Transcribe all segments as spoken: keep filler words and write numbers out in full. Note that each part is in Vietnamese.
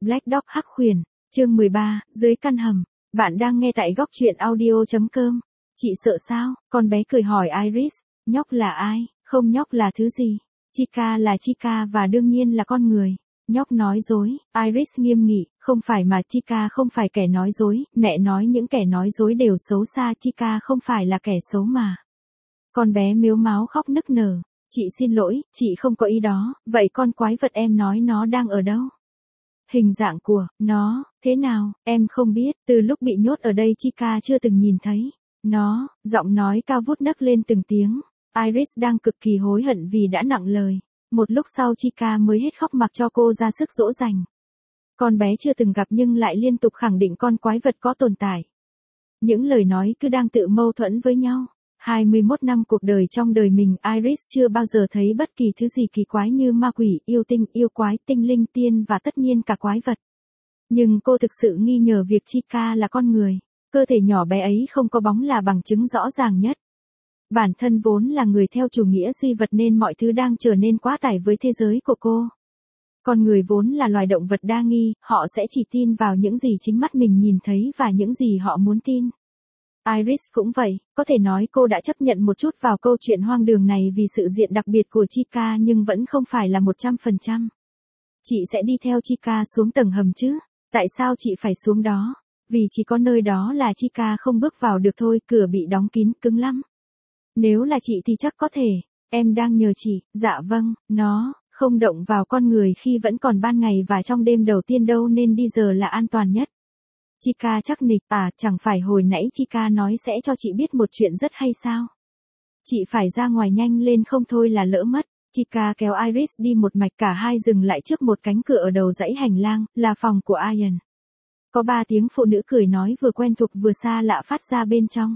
Black Dog Hắc Khuyển, chương mười ba, dưới căn hầm. Bạn đang nghe tại góc truyện audio.com. Chị sợ sao? Con bé cười hỏi Iris. Nhóc là ai? Không, nhóc là thứ gì? Chica là Chica và đương nhiên là con người. Nhóc nói dối. Iris nghiêm nghị. Không phải mà, Chica không phải kẻ nói dối. Mẹ nói những kẻ nói dối đều xấu xa. Chica không phải là kẻ xấu mà. Con bé mếu máo khóc nức nở. Chị xin lỗi, chị không có ý đó. Vậy con quái vật em nói nó đang ở đâu? Hình dạng của nó thế nào? Em không biết. Từ lúc bị nhốt ở đây Chica chưa từng nhìn thấy nó. Giọng nói cao vút nấc lên từng tiếng. Iris đang cực kỳ hối hận vì đã nặng lời. Một lúc sau Chica mới hết khóc mặc cho cô ra sức dỗ dành. Con bé chưa từng gặp nhưng lại liên tục khẳng định con quái vật có tồn tại. Những lời nói cứ đang tự mâu thuẫn với nhau. hai mươi mốt năm cuộc đời trong đời mình, Iris chưa bao giờ thấy bất kỳ thứ gì kỳ quái như ma quỷ, yêu tinh, yêu quái, tinh linh, tiên và tất nhiên cả quái vật. Nhưng cô thực sự nghi ngờ việc Chica là con người. Cơ thể nhỏ bé ấy không có bóng là bằng chứng rõ ràng nhất. Bản thân vốn là người theo chủ nghĩa duy vật nên mọi thứ đang trở nên quá tải với thế giới của cô. Con người vốn là loài động vật đa nghi, họ sẽ chỉ tin vào những gì chính mắt mình nhìn thấy và những gì họ muốn tin. Iris cũng vậy, có thể nói cô đã chấp nhận một chút vào câu chuyện hoang đường này vì sự diện đặc biệt của Chica nhưng vẫn không phải là một trăm phần trăm. Chị sẽ đi theo Chica xuống tầng hầm chứ? Tại sao chị phải xuống đó? Vì chỉ có nơi đó là Chica không bước vào được thôi, cửa bị đóng kín, cứng lắm. Nếu là chị thì chắc có thể. Em đang nhờ chị. Dạ vâng, nó không động vào con người khi vẫn còn ban ngày và trong đêm đầu tiên đâu nên đi giờ là an toàn nhất. Chica chắc nịch. À, chẳng phải hồi nãy Chica nói sẽ cho chị biết một chuyện rất hay sao? Chị phải ra ngoài nhanh lên không thôi là lỡ mất. Chica kéo Iris đi một mạch, cả hai dừng lại trước một cánh cửa ở đầu dãy hành lang, là phòng của Ian. Có ba tiếng phụ nữ cười nói vừa quen thuộc vừa xa lạ phát ra bên trong.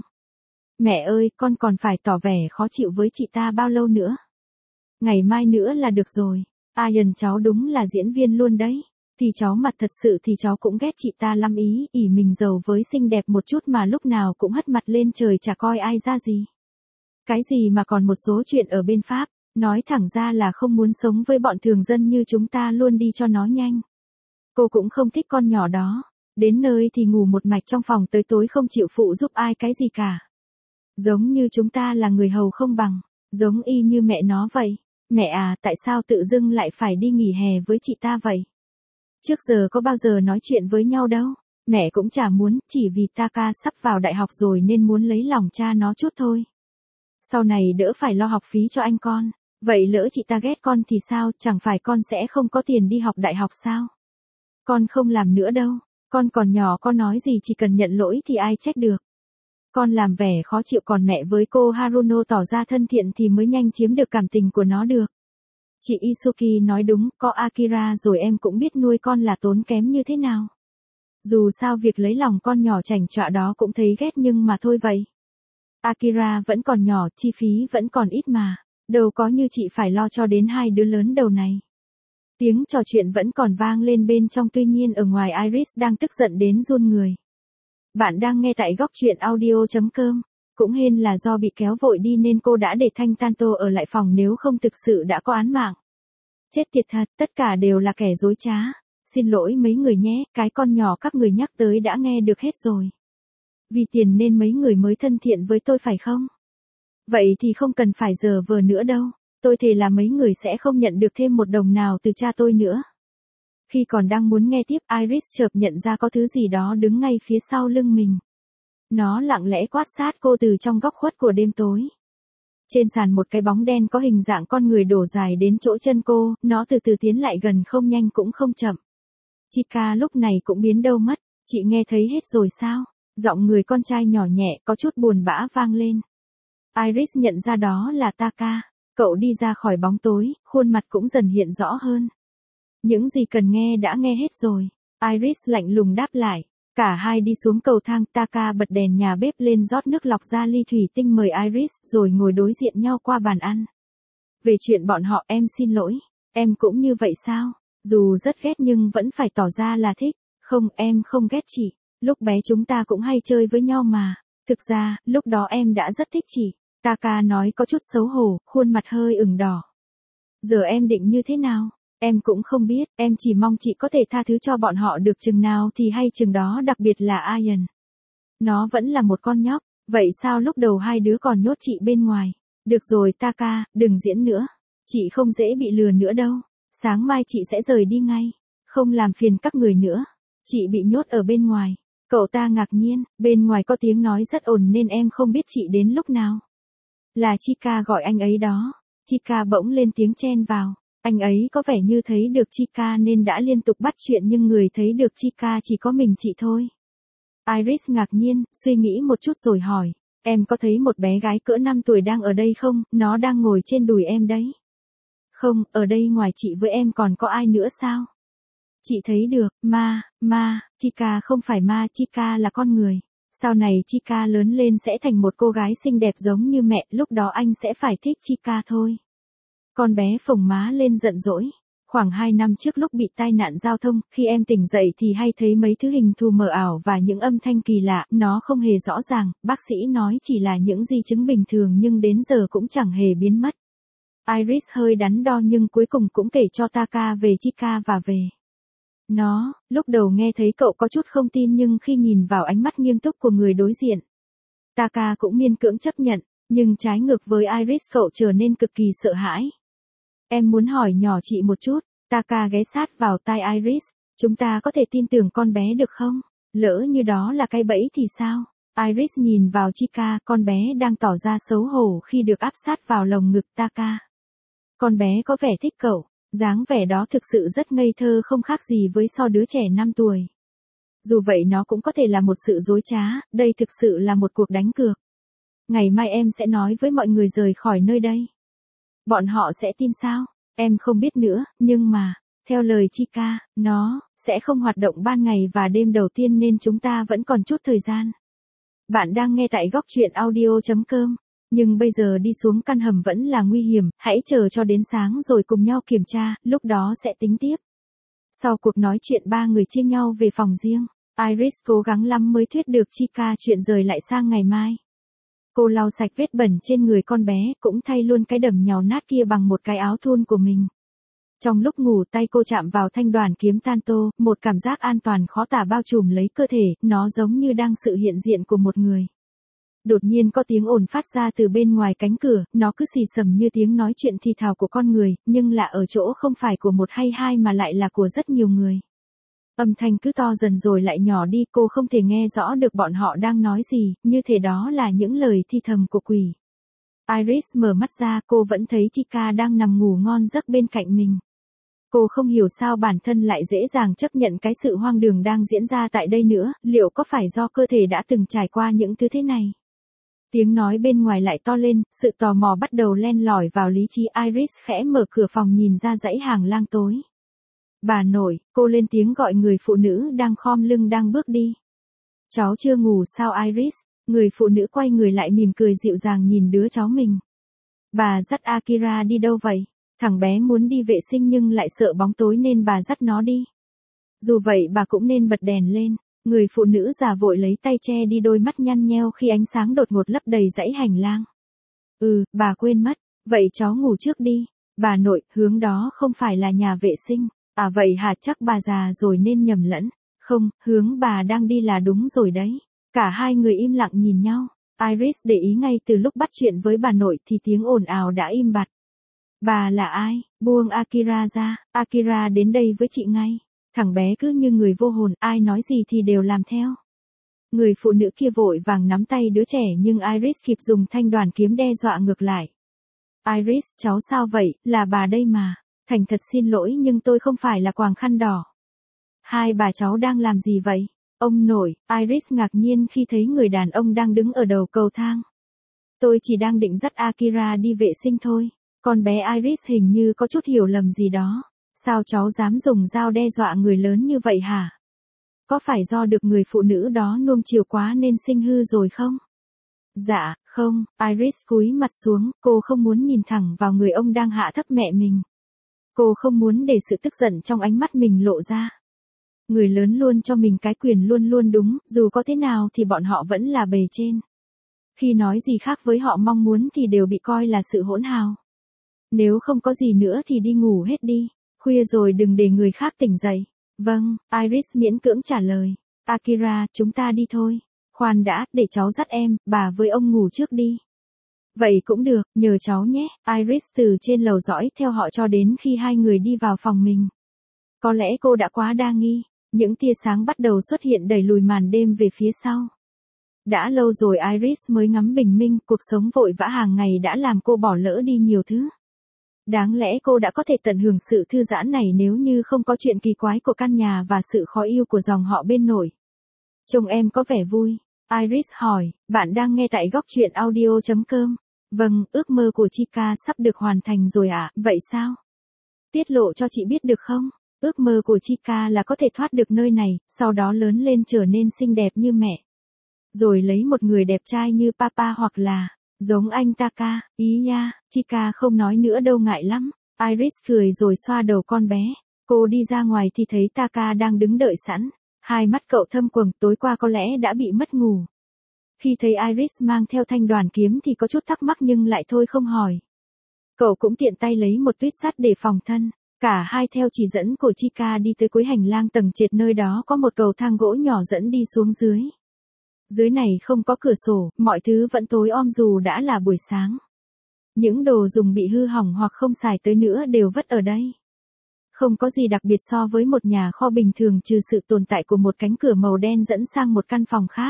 Mẹ ơi, con còn phải tỏ vẻ khó chịu với chị ta bao lâu nữa? Ngày mai nữa là được rồi. Ian, cháu đúng là diễn viên luôn đấy. Thì cháu mặt thật sự thì cháu cũng ghét chị ta lắm ý, ỉ mình giàu với xinh đẹp một chút mà lúc nào cũng hất mặt lên trời chả coi ai ra gì. Cái gì mà còn một số chuyện ở bên Pháp, nói thẳng ra là không muốn sống với bọn thường dân như chúng ta luôn đi cho nó nhanh. Cô cũng không thích con nhỏ đó, đến nơi thì ngủ một mạch trong phòng tới tối không chịu phụ giúp ai cái gì cả. Giống như chúng ta là người hầu không bằng, giống y như mẹ nó vậy. Mẹ à, tại sao tự dưng lại phải đi nghỉ hè với chị ta vậy? Trước giờ có bao giờ nói chuyện với nhau đâu. Mẹ cũng chả muốn, chỉ vì Taka sắp vào đại học rồi nên muốn lấy lòng cha nó chút thôi. Sau này đỡ phải lo học phí cho anh con. Vậy lỡ chị ta ghét con thì sao, chẳng phải con sẽ không có tiền đi học đại học sao? Con không làm nữa đâu. Con còn nhỏ, con nói gì chỉ cần nhận lỗi thì ai trách được. Con làm vẻ khó chịu còn mẹ với cô Haruno tỏ ra thân thiện thì mới nhanh chiếm được cảm tình của nó được. Chị Isuki nói đúng, có Akira rồi em cũng biết nuôi con là tốn kém như thế nào. Dù sao việc lấy lòng con nhỏ chảnh chọa đó cũng thấy ghét nhưng mà thôi vậy. Akira vẫn còn nhỏ, chi phí vẫn còn ít mà. Đâu có như chị phải lo cho đến hai đứa lớn đầu này. Tiếng trò chuyện vẫn còn vang lên bên trong, tuy nhiên ở ngoài Iris đang tức giận đến run người. Bạn đang nghe tại góc truyện audio.com. Cũng hên là do bị kéo vội đi nên cô đã để Thanh Tanto ở lại phòng, nếu không thực sự đã có án mạng. Chết tiệt thật, tất cả đều là kẻ dối trá. Xin lỗi mấy người nhé, cái con nhỏ các người nhắc tới đã nghe được hết rồi. Vì tiền nên mấy người mới thân thiện với tôi phải không? Vậy thì không cần phải giờ vờ nữa đâu. Tôi thề là mấy người sẽ không nhận được thêm một đồng nào từ cha tôi nữa. Khi còn đang muốn nghe tiếp, Iris chợt nhận ra có thứ gì đó đứng ngay phía sau lưng mình. Nó lặng lẽ quát sát cô từ trong góc khuất của đêm tối. Trên sàn một cái bóng đen có hình dạng con người đổ dài đến chỗ chân cô, nó từ từ tiến lại gần, không nhanh cũng không chậm. Chica lúc này cũng biến đâu mất. Chị nghe thấy hết rồi sao? Giọng người con trai nhỏ nhẹ có chút buồn bã vang lên. Iris nhận ra đó là Taka. Cậu đi ra khỏi bóng tối, khuôn mặt cũng dần hiện rõ hơn. Những gì cần nghe đã nghe hết rồi. Iris lạnh lùng đáp lại. Cả hai đi xuống cầu thang, Taka bật đèn nhà bếp lên, rót nước lọc ra ly thủy tinh mời Iris, rồi ngồi đối diện nhau qua bàn ăn. Về chuyện bọn họ, em xin lỗi. Em cũng như vậy sao? Dù rất ghét nhưng vẫn phải tỏ ra là thích. Không, em không ghét chị. Lúc bé chúng ta cũng hay chơi với nhau mà. Thực ra, lúc đó em đã rất thích chị. Taka nói có chút xấu hổ, khuôn mặt hơi ửng đỏ. Giờ em định như thế nào? Em cũng không biết, em chỉ mong chị có thể tha thứ cho bọn họ được chừng nào thì hay chừng đó, đặc biệt là Ian. Nó vẫn là một con nhóc, vậy sao lúc đầu hai đứa còn nhốt chị bên ngoài? Được rồi Taka, đừng diễn nữa. Chị không dễ bị lừa nữa đâu. Sáng mai chị sẽ rời đi ngay. Không làm phiền các người nữa. Chị bị nhốt ở bên ngoài. Cậu ta ngạc nhiên, bên ngoài có tiếng nói rất ồn nên em không biết chị đến lúc nào. Là Chika gọi anh ấy đó. Chika bỗng lên tiếng chen vào. Anh ấy có vẻ như thấy được Chika nên đã liên tục bắt chuyện nhưng người thấy được Chika chỉ có mình chị thôi. Iris ngạc nhiên, suy nghĩ một chút rồi hỏi. Em có thấy một bé gái cỡ năm tuổi đang ở đây không? Nó đang ngồi trên đùi em đấy. Không, ở đây ngoài chị với em còn có ai nữa sao? Chị thấy được, ma, ma, Chika không phải ma, Chika là con người. Sau này Chika lớn lên sẽ thành một cô gái xinh đẹp giống như mẹ, lúc đó anh sẽ phải thích Chika thôi. Con bé phồng má lên giận dỗi. Khoảng hai năm trước lúc bị tai nạn giao thông, khi em tỉnh dậy thì hay thấy mấy thứ hình thù mờ ảo và những âm thanh kỳ lạ, nó không hề rõ ràng, bác sĩ nói chỉ là những di chứng bình thường nhưng đến giờ cũng chẳng hề biến mất. Iris hơi đắn đo nhưng cuối cùng cũng kể cho Taka về Chika và về nó. Lúc đầu nghe thấy cậu có chút không tin nhưng khi nhìn vào ánh mắt nghiêm túc của người đối diện, Taka cũng miễn cưỡng chấp nhận, nhưng trái ngược với Iris cậu trở nên cực kỳ sợ hãi. Em muốn hỏi nhỏ chị một chút, Taka ghé sát vào tai Iris, chúng ta có thể tin tưởng con bé được không? Lỡ như đó là cái bẫy thì sao? Iris nhìn vào Chika, con bé đang tỏ ra xấu hổ khi được áp sát vào lồng ngực Taka. Con bé có vẻ thích cậu, dáng vẻ đó thực sự rất ngây thơ không khác gì với so đứa trẻ năm tuổi. Dù vậy nó cũng có thể là một sự dối trá, đây thực sự là một cuộc đánh cược. Ngày mai em sẽ nói với mọi người rời khỏi nơi đây. Bọn họ sẽ tin sao? Em không biết nữa, nhưng mà, theo lời Chika, nó sẽ không hoạt động ban ngày và đêm đầu tiên nên chúng ta vẫn còn chút thời gian. Bạn đang nghe tại góc truyện audio chấm com. Nhưng bây giờ đi xuống căn hầm vẫn là nguy hiểm, hãy chờ cho đến sáng rồi cùng nhau kiểm tra, lúc đó sẽ tính tiếp. Sau cuộc nói chuyện ba người chia nhau về phòng riêng, Iris cố gắng lắm mới thuyết được Chika chuyện rời lại sang ngày mai. Cô lau sạch vết bẩn trên người con bé, cũng thay luôn cái đầm nhàu nát kia bằng một cái áo thun của mình. Trong lúc ngủ tay cô chạm vào thanh đoàn kiếm Tanto, một cảm giác an toàn khó tả bao trùm lấy cơ thể, nó giống như đang sự hiện diện của một người. Đột nhiên có tiếng ồn phát ra từ bên ngoài cánh cửa, nó cứ xì xầm như tiếng nói chuyện thì thào của con người, nhưng là ở chỗ không phải của một hay hai mà lại là của rất nhiều người. Âm thanh cứ to dần rồi lại nhỏ đi, cô không thể nghe rõ được bọn họ đang nói gì, như thể đó là những lời thi thầm của quỷ. Iris mở mắt ra, cô vẫn thấy Chika đang nằm ngủ ngon giấc bên cạnh mình. Cô không hiểu sao bản thân lại dễ dàng chấp nhận cái sự hoang đường đang diễn ra tại đây nữa, liệu có phải do cơ thể đã từng trải qua những thứ thế này? Tiếng nói bên ngoài lại to lên, sự tò mò bắt đầu len lỏi vào lý trí. Iris khẽ mở cửa phòng nhìn ra dãy hàng lang tối. Bà nội, cô lên tiếng gọi người phụ nữ đang khom lưng đang bước đi. Cháu chưa ngủ sao Iris? Người phụ nữ quay người lại mỉm cười dịu dàng nhìn đứa cháu mình. Bà dắt Akira đi đâu vậy? Thằng bé muốn đi vệ sinh nhưng lại sợ bóng tối nên bà dắt nó đi. Dù vậy bà cũng nên bật đèn lên. Người phụ nữ già vội lấy tay che đi đôi mắt nhăn nheo khi ánh sáng đột ngột lấp đầy dãy hành lang. Ừ, bà quên mất. Vậy cháu ngủ trước đi. Bà nội, hướng đó không phải là nhà vệ sinh. À vậy hả, chắc bà già rồi nên nhầm lẫn. Không, hướng bà đang đi là đúng rồi đấy. Cả hai người im lặng nhìn nhau. Iris để ý ngay từ lúc bắt chuyện với bà nội thì tiếng ồn ào đã im bặt. Bà là ai? Buông Akira ra. Akira đến đây với chị ngay. Thằng bé cứ như người vô hồn, ai nói gì thì đều làm theo. Người phụ nữ kia vội vàng nắm tay đứa trẻ nhưng Iris kịp dùng thanh đoàn kiếm đe dọa ngược lại. Iris, cháu sao vậy, là bà đây mà. Thành thật xin lỗi nhưng tôi không phải là quàng khăn đỏ. Hai bà cháu đang làm gì vậy? Ông nội, Iris ngạc nhiên khi thấy người đàn ông đang đứng ở đầu cầu thang. Tôi chỉ đang định dắt Akira đi vệ sinh thôi. Con bé Iris hình như có chút hiểu lầm gì đó. Sao cháu dám dùng dao đe dọa người lớn như vậy hả? Có phải do được người phụ nữ đó nuông chiều quá nên sinh hư rồi không? Dạ, không, Iris cúi mặt xuống, cô không muốn nhìn thẳng vào người ông đang hạ thấp mẹ mình. Cô không muốn để sự tức giận trong ánh mắt mình lộ ra. Người lớn luôn cho mình cái quyền luôn luôn đúng, dù có thế nào thì bọn họ vẫn là bề trên. Khi nói gì khác với họ mong muốn thì đều bị coi là sự hỗn hào. Nếu không có gì nữa thì đi ngủ hết đi. Khuya rồi đừng để người khác tỉnh dậy. Vâng, Iris miễn cưỡng trả lời. Akira, chúng ta đi thôi. Khoan đã, để cháu dắt em, bà với ông ngủ trước đi. Vậy cũng được, nhờ cháu nhé. Iris từ trên lầu dõi theo họ cho đến khi hai người đi vào phòng mình. Có lẽ cô đã quá đa nghi. Những tia sáng bắt đầu xuất hiện đẩy lùi màn đêm về phía sau. Đã lâu rồi Iris mới ngắm bình minh, cuộc sống vội vã hàng ngày đã làm cô bỏ lỡ đi nhiều thứ. Đáng lẽ cô đã có thể tận hưởng sự thư giãn này nếu như không có chuyện kỳ quái của căn nhà và sự khó yêu của dòng họ bên nội. Trông em có vẻ vui. Iris hỏi, bạn đang nghe tại góc truyện audio chấm com. Vâng, ước mơ của Chika sắp được hoàn thành rồi ạ, à? Vậy sao? Tiết lộ cho chị biết được không? Ước mơ của Chika là có thể thoát được nơi này, sau đó lớn lên trở nên xinh đẹp như mẹ. Rồi lấy một người đẹp trai như Papa hoặc là, giống anh Taka, ý nha, Chika không nói nữa đâu ngại lắm. Iris cười rồi xoa đầu con bé. Cô đi ra ngoài thì thấy Taka đang đứng đợi sẵn. Hai mắt cậu thâm quầng, tối qua có lẽ đã bị mất ngủ. Khi thấy Iris mang theo thanh đoàn kiếm thì có chút thắc mắc nhưng lại thôi không hỏi. Cậu cũng tiện tay lấy một tuyết sắt để phòng thân. Cả hai theo chỉ dẫn của Chika đi tới cuối hành lang tầng trệt, nơi đó có một cầu thang gỗ nhỏ dẫn đi xuống dưới. Dưới này không có cửa sổ, mọi thứ vẫn tối om dù đã là buổi sáng. Những đồ dùng bị hư hỏng hoặc không xài tới nữa đều vất ở đây. Không có gì đặc biệt so với một nhà kho bình thường trừ sự tồn tại của một cánh cửa màu đen dẫn sang một căn phòng khác.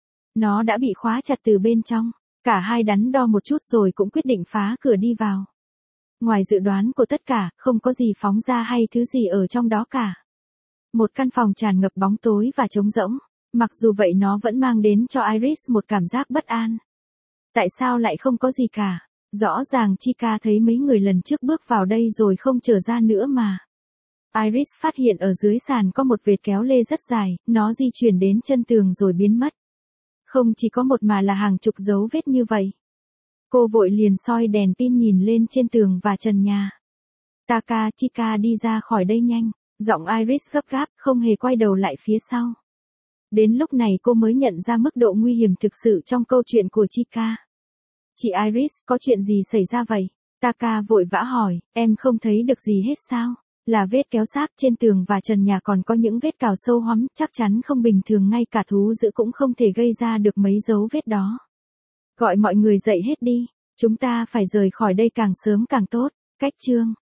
Nó đã bị khóa chặt từ bên trong. Cả hai đắn đo một chút rồi cũng quyết định phá cửa đi vào. Ngoài dự đoán của tất cả, không có gì phóng ra hay thứ gì ở trong đó cả. Một căn phòng tràn ngập bóng tối và trống rỗng. Mặc dù vậy nó vẫn mang đến cho Iris một cảm giác bất an. Tại sao lại không có gì cả? Rõ ràng Chika thấy mấy người lần trước bước vào đây rồi không trở ra nữa mà. Iris phát hiện ở dưới sàn có một vệt kéo lê rất dài, nó di chuyển đến chân tường rồi biến mất. Không chỉ có một mà là hàng chục dấu vết như vậy. Cô vội liền soi đèn pin nhìn lên trên tường và trần nhà. Taka, Chika đi ra khỏi đây nhanh. Giọng Iris gấp gáp, không hề quay đầu lại phía sau. Đến lúc này cô mới nhận ra mức độ nguy hiểm thực sự trong câu chuyện của Chika. Chị Iris, có chuyện gì xảy ra vậy? Taka vội vã hỏi, em không thấy được gì hết sao? Là vết kéo sáp trên tường và trần nhà còn có những vết cào sâu hoắm, chắc chắn không bình thường, ngay cả thú dữ cũng không thể gây ra được mấy dấu vết đó. Gọi mọi người dậy hết đi, chúng ta phải rời khỏi đây càng sớm càng tốt. Cách chương